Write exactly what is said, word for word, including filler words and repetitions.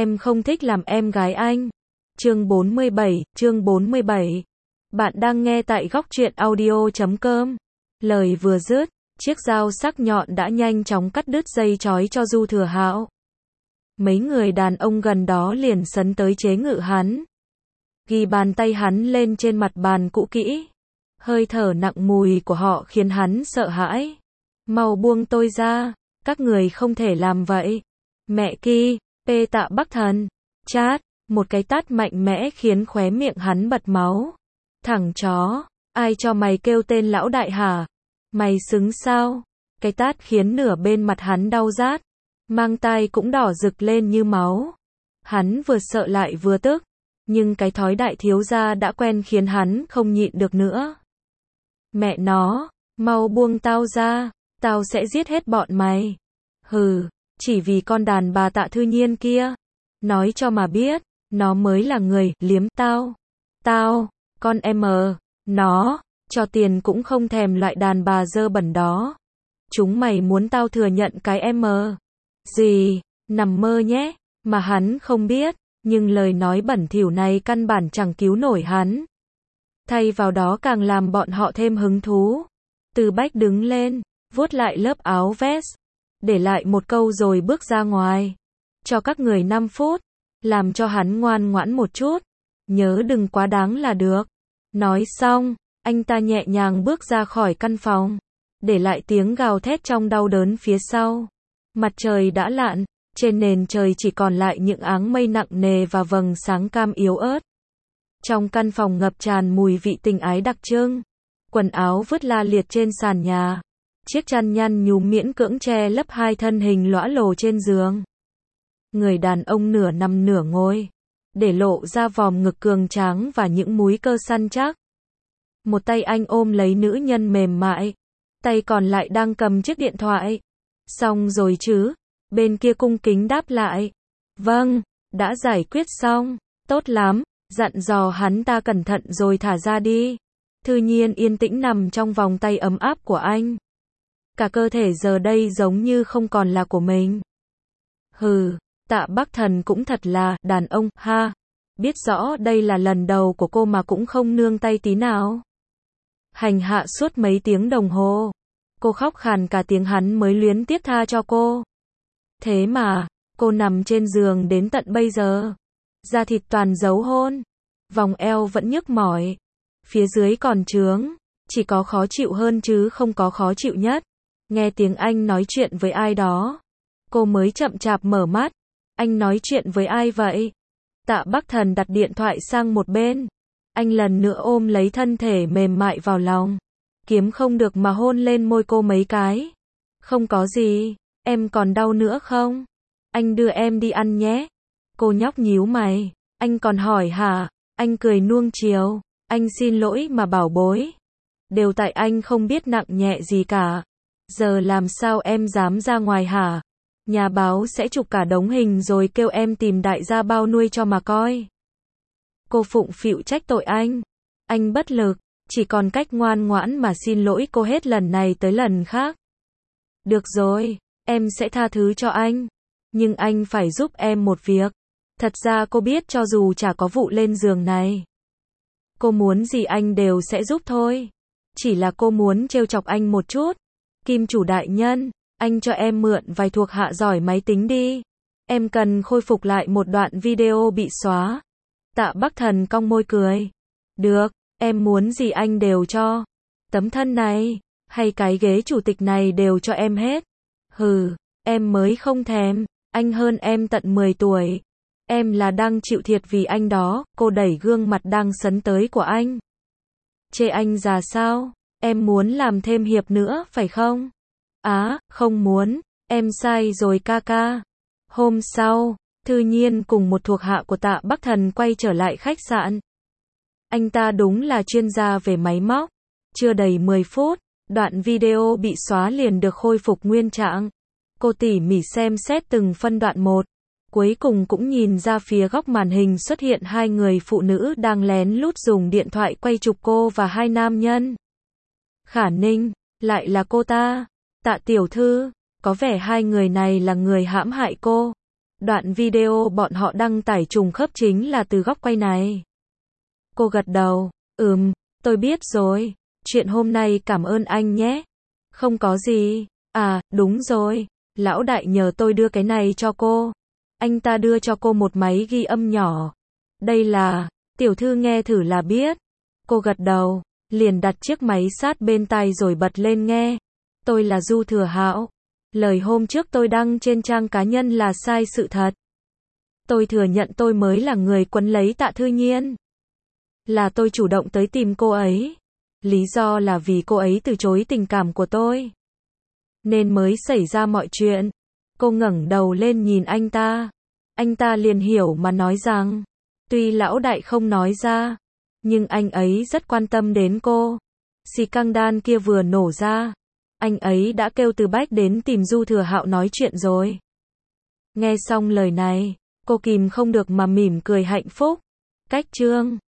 Em không thích làm em gái anh. Chương bốn mươi bảy, chương bốn mươi bảy. Bạn đang nghe tại góc truyện audio chấm com. Lời vừa dứt, chiếc dao sắc nhọn đã nhanh chóng cắt đứt dây trói cho Du Thừa Hạo. Mấy người đàn ông gần đó liền sấn tới chế ngự hắn. Ghi bàn tay hắn lên trên mặt bàn cũ kỹ. Hơi thở nặng mùi của họ khiến hắn sợ hãi. Mau buông tôi ra, các người không thể làm vậy. Mẹ ki, P Tạ Bắc Thần. Chát, một cái tát mạnh mẽ khiến khóe miệng hắn bật máu. Thằng chó, ai cho mày kêu tên lão đại hả? Mày xứng sao? Cái tát khiến nửa bên mặt hắn đau rát. Mang tai cũng đỏ rực lên như máu. Hắn vừa sợ lại vừa tức. Nhưng cái thói đại thiếu gia đã quen khiến hắn không nhịn được nữa. Mẹ nó, mau buông tao ra, tao sẽ giết hết bọn mày. Hừ, chỉ vì con đàn bà Tạ Thư Nhiên kia. Nói cho mà biết, nó mới là người liếm tao. Tao, con em mờ, nó, cho tiền cũng không thèm loại đàn bà dơ bẩn đó. Chúng mày muốn tao thừa nhận cái em mờ. Gì, nằm mơ nhé, mà hắn không biết, nhưng lời nói bẩn thỉu này căn bản chẳng cứu nổi hắn. Thay vào đó càng làm bọn họ thêm hứng thú. Từ Bách đứng lên, vuốt lại lớp áo vest, để lại một câu rồi bước ra ngoài. Cho các người năm phút, làm cho hắn ngoan ngoãn một chút, nhớ đừng quá đáng là được. Nói xong, anh ta nhẹ nhàng bước ra khỏi căn phòng, để lại tiếng gào thét trong đau đớn phía sau. Mặt trời đã lặn, trên nền trời chỉ còn lại những áng mây nặng nề và vầng sáng cam yếu ớt. Trong căn phòng ngập tràn mùi vị tình ái đặc trưng, quần áo vứt la liệt trên sàn nhà, chiếc chăn nhăn nhúm miễn cưỡng che lấp hai thân hình lõa lồ trên giường. Người đàn ông nửa nằm nửa ngồi, để lộ ra vòm ngực cường tráng và những múi cơ săn chắc. Một tay anh ôm lấy nữ nhân mềm mại, tay còn lại đang cầm chiếc điện thoại. Xong rồi chứ? Bên kia cung kính đáp lại. Vâng, đã giải quyết xong. Tốt lắm, dặn dò hắn ta cẩn thận rồi thả ra đi. Thư Nhiên yên tĩnh nằm trong vòng tay ấm áp của anh. Cả cơ thể giờ đây giống như không còn là của mình. Hừ, Tạ Bắc Thần cũng thật là đàn ông, ha. Biết rõ đây là lần đầu của cô mà cũng không nương tay tí nào. Hành hạ suốt mấy tiếng đồng hồ. Cô khóc khàn cả tiếng hắn mới luyến tiếc tha cho cô. Thế mà, cô nằm trên giường đến tận bây giờ. Da thịt toàn dấu hôn. Vòng eo vẫn nhức mỏi. Phía dưới còn trướng. Chỉ có khó chịu hơn chứ không có khó chịu nhất. Nghe tiếng anh nói chuyện với ai đó. Cô mới chậm chạp mở mắt. Anh nói chuyện với ai vậy? Tạ Bắc Thần đặt điện thoại sang một bên. Anh lần nữa ôm lấy thân thể mềm mại vào lòng. Kiếm không được mà hôn lên môi cô mấy cái. Không có gì, em còn đau nữa không? Anh đưa em đi ăn nhé. Cô nhóc nhíu mày. Anh còn hỏi hả? Anh cười nuông chiều. Anh xin lỗi mà bảo bối. Đều tại anh không biết nặng nhẹ gì cả. Giờ làm sao em dám ra ngoài hả? Nhà báo sẽ chụp cả đống hình rồi kêu em tìm đại gia bao nuôi cho mà coi. Cô phụng phịu trách tội anh. Anh bất lực, chỉ còn cách ngoan ngoãn mà xin lỗi cô hết lần này tới lần khác. Được rồi, em sẽ tha thứ cho anh. Nhưng anh phải giúp em một việc. Thật ra cô biết cho dù chả có vụ lên giường này, cô muốn gì anh đều sẽ giúp thôi. Chỉ là cô muốn trêu chọc anh một chút. Kim chủ đại nhân, anh cho em mượn vài thuộc hạ giỏi máy tính đi. Em cần khôi phục lại một đoạn video bị xóa. Tạ Bắc Thần cong môi cười. Được, em muốn gì anh đều cho. Tấm thân này, hay cái ghế chủ tịch này đều cho em hết. Hừ, em mới không thèm, anh hơn em tận mười tuổi. Em là đang chịu thiệt vì anh đó. Cô đẩy gương mặt đang sấn tới của anh. Chê anh già sao? Em muốn làm thêm hiệp nữa, phải không? Á, không muốn, em sai rồi ca ca. Hôm sau, Thư Nhiên cùng một thuộc hạ của Tạ Bắc Thần quay trở lại khách sạn. Anh ta đúng là chuyên gia về máy móc. Chưa đầy mười phút, đoạn video bị xóa liền được khôi phục nguyên trạng. Cô tỉ mỉ xem xét từng phân đoạn một. Cuối cùng cũng nhìn ra phía góc màn hình xuất hiện hai người phụ nữ đang lén lút dùng điện thoại quay chụp cô và hai nam nhân. Khả Ninh, lại là cô ta. Tạ tiểu thư, có vẻ hai người này là người hãm hại cô. Đoạn video bọn họ đăng tải trùng khớp chính là từ góc quay này. Cô gật đầu, ừm, tôi biết rồi. Chuyện hôm nay cảm ơn anh nhé. Không có gì. À, đúng rồi. Lão đại nhờ tôi đưa cái này cho cô. Anh ta đưa cho cô một máy ghi âm nhỏ. Đây là, tiểu thư nghe thử là biết. Cô gật đầu, liền đặt chiếc máy sát bên tai rồi bật lên nghe. Tôi là Du Thừa Hạo. Lời hôm trước tôi đăng trên trang cá nhân là sai sự thật. Tôi thừa nhận tôi mới là người quấn lấy Tạ Thư Nhiên. Là tôi chủ động tới tìm cô ấy. Lý do là vì cô ấy từ chối tình cảm của tôi. Nên mới xảy ra mọi chuyện. Cô ngẩng đầu lên nhìn anh ta. Anh ta liền hiểu mà nói rằng, tuy lão đại không nói ra, nhưng anh ấy rất quan tâm đến cô. Xì căng đan kia vừa nổ ra, anh ấy đã kêu Từ Bách đến tìm Du Thừa Hạo nói chuyện rồi. Nghe xong lời này, cô kìm không được mà mỉm cười hạnh phúc. Cách chương